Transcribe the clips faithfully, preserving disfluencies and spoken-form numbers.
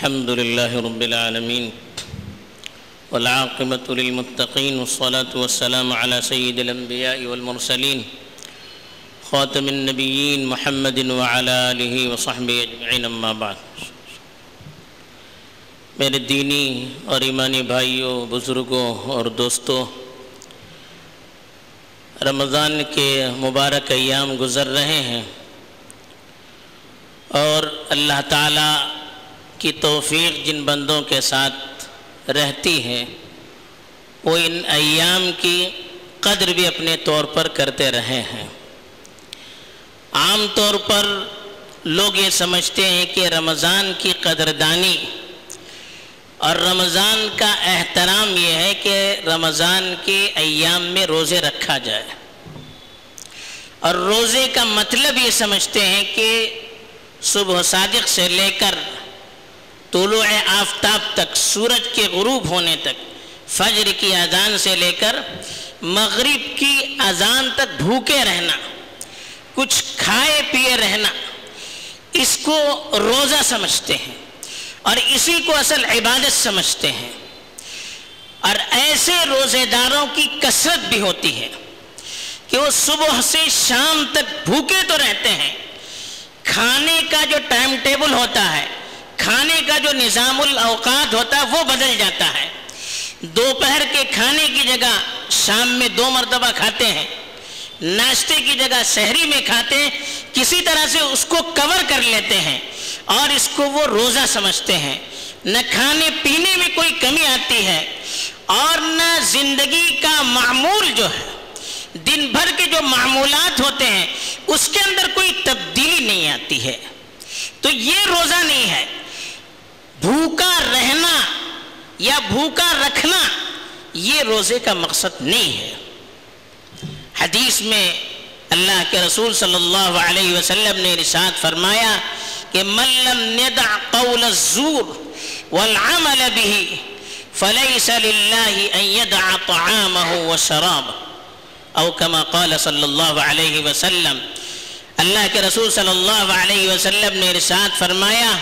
الحمد لله رب العالمين والعاقبة للمتقين والصلاة والسلام على سيد الأنبياء والمرسلين خاتم النبيين محمد وعلى آله وصحبه أجمعين اما بعد. میرے دینی اور ایمانی بھائیوں، بزرگوں اور دوستوں، رمضان کے مبارک ایام گزر رہے ہیں اور اللہ تعالیٰ کی توفیق جن بندوں کے ساتھ رہتی ہے وہ ان ایام کی قدر بھی اپنے طور پر کرتے رہے ہیں. عام طور پر لوگ یہ سمجھتے ہیں کہ رمضان کی قدردانی اور رمضان کا احترام یہ ہے کہ رمضان کے ایام میں روزے رکھا جائے، اور روزے کا مطلب یہ سمجھتے ہیں کہ صبح صادق سے لے کر طلوع آفتاب تک، سورج کے غروب ہونے تک، فجر کی اذان سے لے کر مغرب کی اذان تک بھوکے رہنا، کچھ کھائے پیے رہنا، اس کو روزہ سمجھتے ہیں اور اسی کو اصل عبادت سمجھتے ہیں. اور ایسے روزے داروں کی کثرت بھی ہوتی ہے کہ وہ صبح سے شام تک بھوکے تو رہتے ہیں، کھانے کا جو ٹائم ٹیبل ہوتا ہے، کھانے کا جو نظام الاوقات ہوتا ہے وہ بدل جاتا ہے. دوپہر کے کھانے کی جگہ شام میں دو مرتبہ کھاتے ہیں، ناشتے کی جگہ سحری میں کھاتے ہیں، کسی طرح سے اس کو کور کر لیتے ہیں اور اس کو وہ روزہ سمجھتے ہیں. نہ کھانے پینے میں کوئی کمی آتی ہے اور نہ زندگی کا معمول جو ہے، دن بھر کے جو معمولات ہوتے ہیں اس کے اندر کوئی تبدیلی نہیں آتی ہے. تو یہ روزہ نہیں ہے. بھوکا رہنا یا بھوکا رکھنا یہ روزے کا مقصد نہیں ہے. حدیث میں اللہ کے رسول صلی اللہ علیہ وسلم نے ارشاد فرمایا کہ من لم يدع قول الزور والعمل به فليس لله ان يدع طعامه وشرابه او كما قال صلی اللہ علیہ وسلم. اللہ کے رسول صلی اللہ علیہ وسلم نے ارشاد فرمایا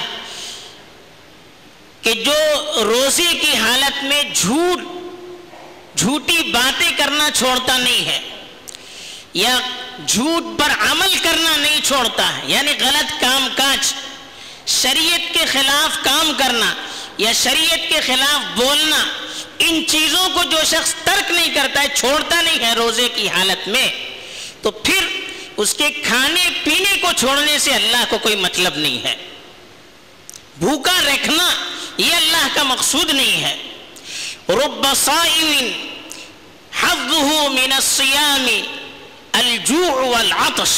کہ جو روزے کی حالت میں جھوٹ جھوٹی باتیں کرنا چھوڑتا نہیں ہے یا جھوٹ پر عمل کرنا نہیں چھوڑتا ہے، یعنی غلط کام کاج، شریعت کے خلاف کام کرنا یا شریعت کے خلاف بولنا، ان چیزوں کو جو شخص ترک نہیں کرتا ہے، چھوڑتا نہیں ہے روزے کی حالت میں، تو پھر اس کے کھانے پینے کو چھوڑنے سے اللہ کو کوئی مطلب نہیں ہے. بھوکا رکھنا یہ اللہ کا مقصود نہیں ہے. رب صائم حظه من الصيام الجوع والعطش.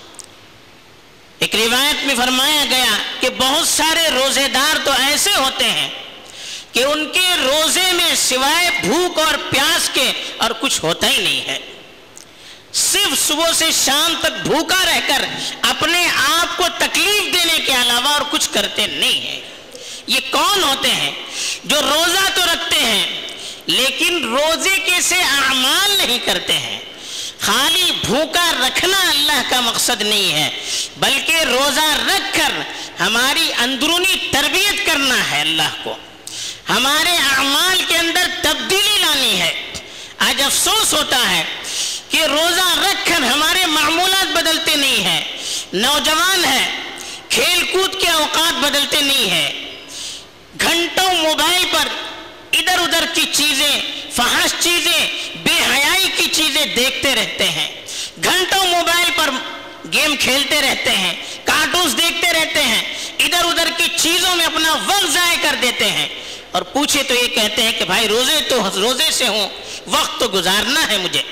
ایک روایت میں فرمایا گیا کہ بہت سارے روزے دار تو ایسے ہوتے ہیں کہ ان کے روزے میں سوائے بھوک اور پیاس کے اور کچھ ہوتا ہی نہیں ہے. صرف صبح سے شام تک بھوکا رہ کر اپنے آپ کو تکلیف دینے کے علاوہ اور کچھ کرتے نہیں ہیں. یہ کون ہوتے ہیں جو روزہ تو رکھتے ہیں لیکن روزے کے سے اعمال نہیں کرتے ہیں؟ خالی بھوکا رکھنا اللہ کا مقصد نہیں ہے، بلکہ روزہ رکھ کر ہماری اندرونی تربیت کرنا ہے، اللہ کو ہمارے اعمال کے اندر تبدیلی لانی ہے. آج افسوس ہوتا ہے کہ روزہ رکھ کر ہمارے معمولات بدلتے نہیں ہیں. نوجوان ہیں، کھیل کود کے اوقات بدلتے نہیں ہیں، گھنٹوں موبائل پر ادھر ادھر کی چیزیں، فحش چیزیں، بے حیائی کی چیزیں دیکھتے رہتے ہیں، گھنٹوں موبائل پر گیم کھیلتے رہتے ہیں، کارٹونز دیکھتے رہتے ہیں، ادھر ادھر کی چیزوں میں اپنا وقت ضائع کر دیتے ہیں، اور پوچھے تو یہ کہتے ہیں کہ بھائی روزے تو روزے سے ہوں، وقت تو گزارنا ہے مجھے.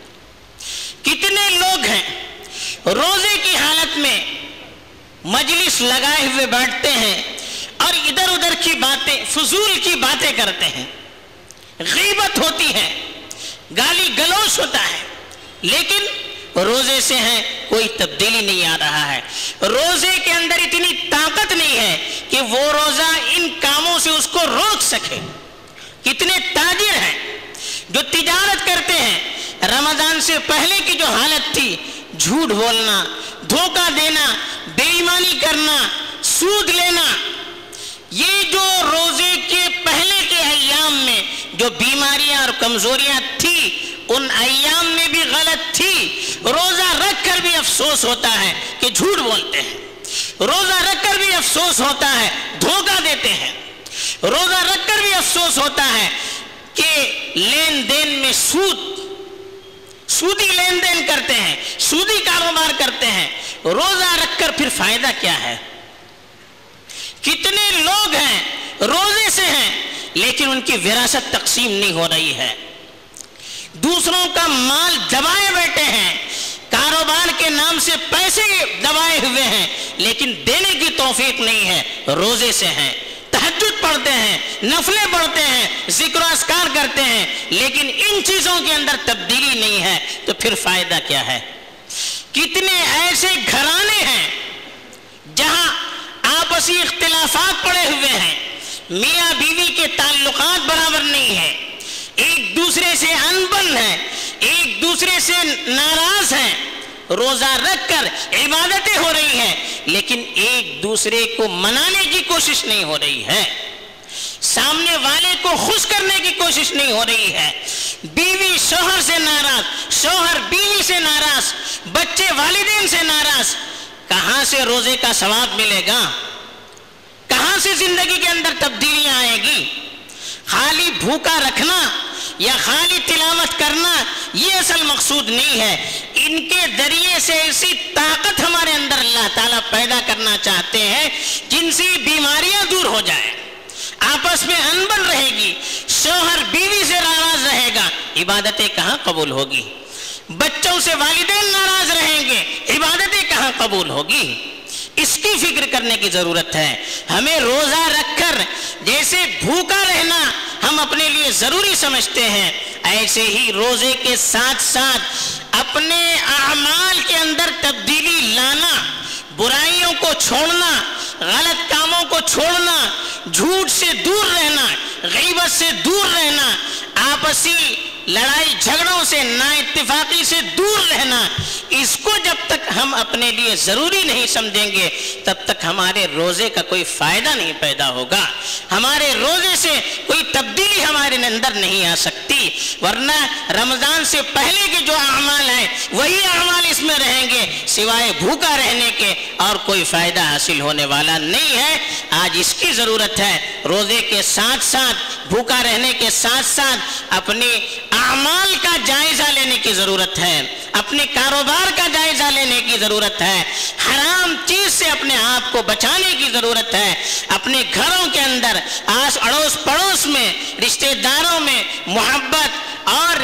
کتنے لوگ ہیں روزے کی حالت میں مجلس لگائے ہوئے بیٹھتے ہیں اور ادھر ادھر کی باتیں، فضول کی باتیں کرتے ہیں، غیبت ہوتی ہے، گالی گلوچ ہوتا ہے، لیکن روزے سے ہیں کوئی تبدیلی نہیں آ رہا ہے. روزے کے اندر اتنی طاقت نہیں ہے کہ وہ روزہ ان کاموں سے اس کو روک سکے. کتنے تاجر ہیں جو تجارت کرتے ہیں، رمضان سے پہلے کی جو حالت تھی، جھوٹ بولنا، دھوکہ دینا، بے ایمانی کرنا، سود لینا، یہ جو جو بیماریاں اور کمزوریاں تھی ان ایام میں بھی غلط تھی. روزہ رکھ کر بھی افسوس ہوتا ہے کہ جھوٹ بولتے ہیں. روزہ رکھ کر بھی افسوس ہوتا ہے دھوکہ دیتے ہیں. روزہ رکھ کر بھی افسوس ہوتا ہے کہ لین دین میں سود سودی لین دین کرتے ہیں, سودی کاروبار کرتے ہیں. روزہ رکھ کر پھر فائدہ کیا ہے؟ کتنے لوگ ہیں روزے سے ہیں لیکن ان کی وراثت تقسیم نہیں ہو رہی ہے, دوسروں کا مال دبائے بیٹھے ہیں, کاروبار کے نام سے پیسے دبائے ہوئے ہیں لیکن دینے کی توفیق نہیں ہے. روزے سے ہیں, تہجد پڑھتے ہیں, نفلیں پڑھتے ہیں, ذکر و اذکار کرتے ہیں لیکن ان چیزوں کے اندر تبدیلی نہیں ہے, تو پھر فائدہ کیا ہے؟ کتنے ایسے گھرانے ہیں جہاں آپسی اختلافات پڑے ہوئے ہیں, میاں بیوی کے تعلقات برابر نہیں ہیں, ایک دوسرے سے انبن ہیں, ایک دوسرے سے ناراض ہیں. روزہ رکھ کر عبادتیں ہو رہی ہیں لیکن ایک دوسرے کو منانے کی کوشش نہیں ہو رہی ہے, سامنے والے کو خوش کرنے کی کوشش نہیں ہو رہی ہے. بیوی شوہر سے ناراض, شوہر بیوی سے ناراض, بچے والدین سے ناراض. کہاں سے روزے کا ثواب ملے گا؟ کہاں سے زندگی کے اندر تبدیلیاں آئے گی؟ خالی بھوکا رکھنا یا خالی تلاوت کرنا یہ اصل مقصود نہیں ہے. ان کے ذریعے سے ایسی طاقت ہمارے اندر اللہ تعالیٰ پیدا کرنا چاہتے ہیں جن سے بیماریاں دور ہو جائیں, آپس میں انبن رہے گی, شوہر بیوی سے ناراض رہے گا, عبادتیں کہاں قبول ہوگی؟ بچوں سے والدین ناراض رہیں گے, عبادتیں کہاں قبول ہوگی؟ اس کی فکر کرنے کی ضرورت ہے. ہمیں روزہ رکھ کر جیسے بھوکا رہنا ہم اپنے لیے ضروری سمجھتے ہیں, ایسے ہی روزے کے ساتھ ساتھ اپنے اعمال کے اندر تبدیلی لانا, برائیوں کو چھوڑنا, غلط کاموں کو چھوڑنا, جھوٹ سے دور رہنا, غیبت سے دور رہنا, آپسی لڑائی جھگڑوں سے, نا اتفاقی سے دور رہنا. اس کو جب تک ہم اپنے لیے ضروری نہیں سمجھیں گے تب تک ہمارے روزے کا کوئی فائدہ نہیں پیدا ہوگا, ہمارے روزے سے کوئی تبدیلی ہمارے اندر نہیں آ سکتی. ورنہ رمضان سے پہلے کے جو اعمال ہیں وہی اعمال اس میں رہیں گے, سوائے بھوکا رہنے کے اور کوئی فائدہ حاصل ہونے والا نہیں ہے. آج اس کی ضرورت ہے, روزے کے ساتھ ساتھ, بھوکا رہنے کے ساتھ ساتھ اپنے اعمال کا جائزہ لینے کی ضرورت ہے, اپنے کاروبار کا جائزہ لینے کی ضرورت ہے, حرام چیز سے اپنے آپ کو بچانے کی ضرورت ہے. اپنے گھروں کے اندر, آس اڑوس پڑوس میں, رشتہ داروں میں محبت اور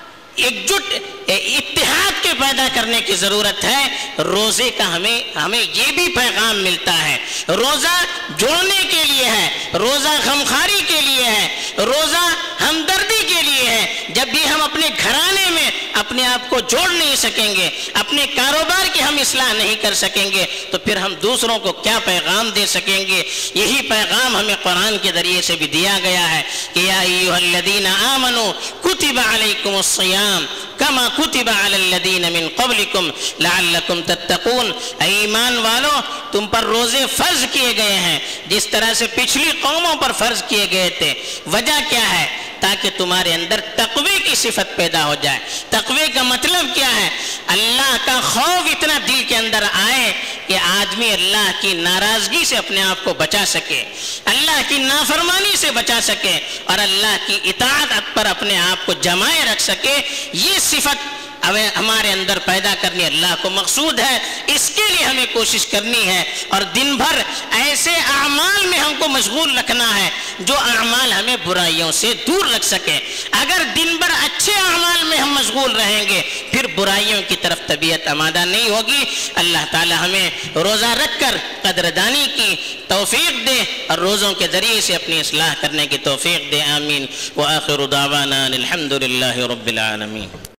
ایک جٹ اتحاد کے پیدا کرنے کی ضرورت ہے. روزے کا ہمیں ہمیں یہ بھی پیغام ملتا ہے, روزہ جوڑنے کے لیے ہے, روزہ غمخواری کے لیے ہے, روزہ ہمدردی کے لیے ہے. جب بھی ہم اپنے گھرانے میں اپنے آپ کو جوڑ نہیں سکیں گے, اپنے کاروبار کی ہم اصلاح نہیں کر سکیں گے, تو پھر ہم دوسروں کو کیا پیغام دے سکیں گے؟ یہی پیغام ہمیں قرآن کے ذریعے سے بھی دیا گیا ہے کہ یا ایھا الذین آمنوا کتب علیکم الصیام کما کتب علی الذین من قبلکم لعلکم تتقون. اے ایمان والو, تم پر روزے فرض کیے گئے ہیں جس طرح سے پچھلی قوموں پر فرض کیے گئے تھے. وجہ کیا ہے؟ تاکہ تمہارے اندر تقوی کی صفت پیدا ہو جائے. تقوی کا مطلب کیا ہے؟ اللہ کا خوف اتنا دل کے اندر آئے کہ آدمی اللہ کی ناراضگی سے اپنے آپ کو بچا سکے, اللہ کی نافرمانی سے بچا سکے اور اللہ کی اطاعت پر اپنے آپ کو جمائے رکھ سکے. یہ صفت ہمارے اندر پیدا کرنی اللہ کو مقصود ہے. اس کے لیے ہمیں کوشش کرنی ہے اور دن بھر ایسے اعمال میں ہم کو مشغول رکھنا ہے جو اعمال ہمیں برائیوں سے دور رکھ سکے. اگر دن بھر اچھے اعمال میں ہم مشغول رہیں گے پھر برائیوں کی طرف طبیعت آمادہ نہیں ہوگی. اللہ تعالی ہمیں روزہ رکھ کر قدردانی کی توفیق دے اور روزوں کے ذریعے سے اپنی اصلاح کرنے کی توفیق دے. آمین. وآخر دعوانا الحمد للہ رب العالمین.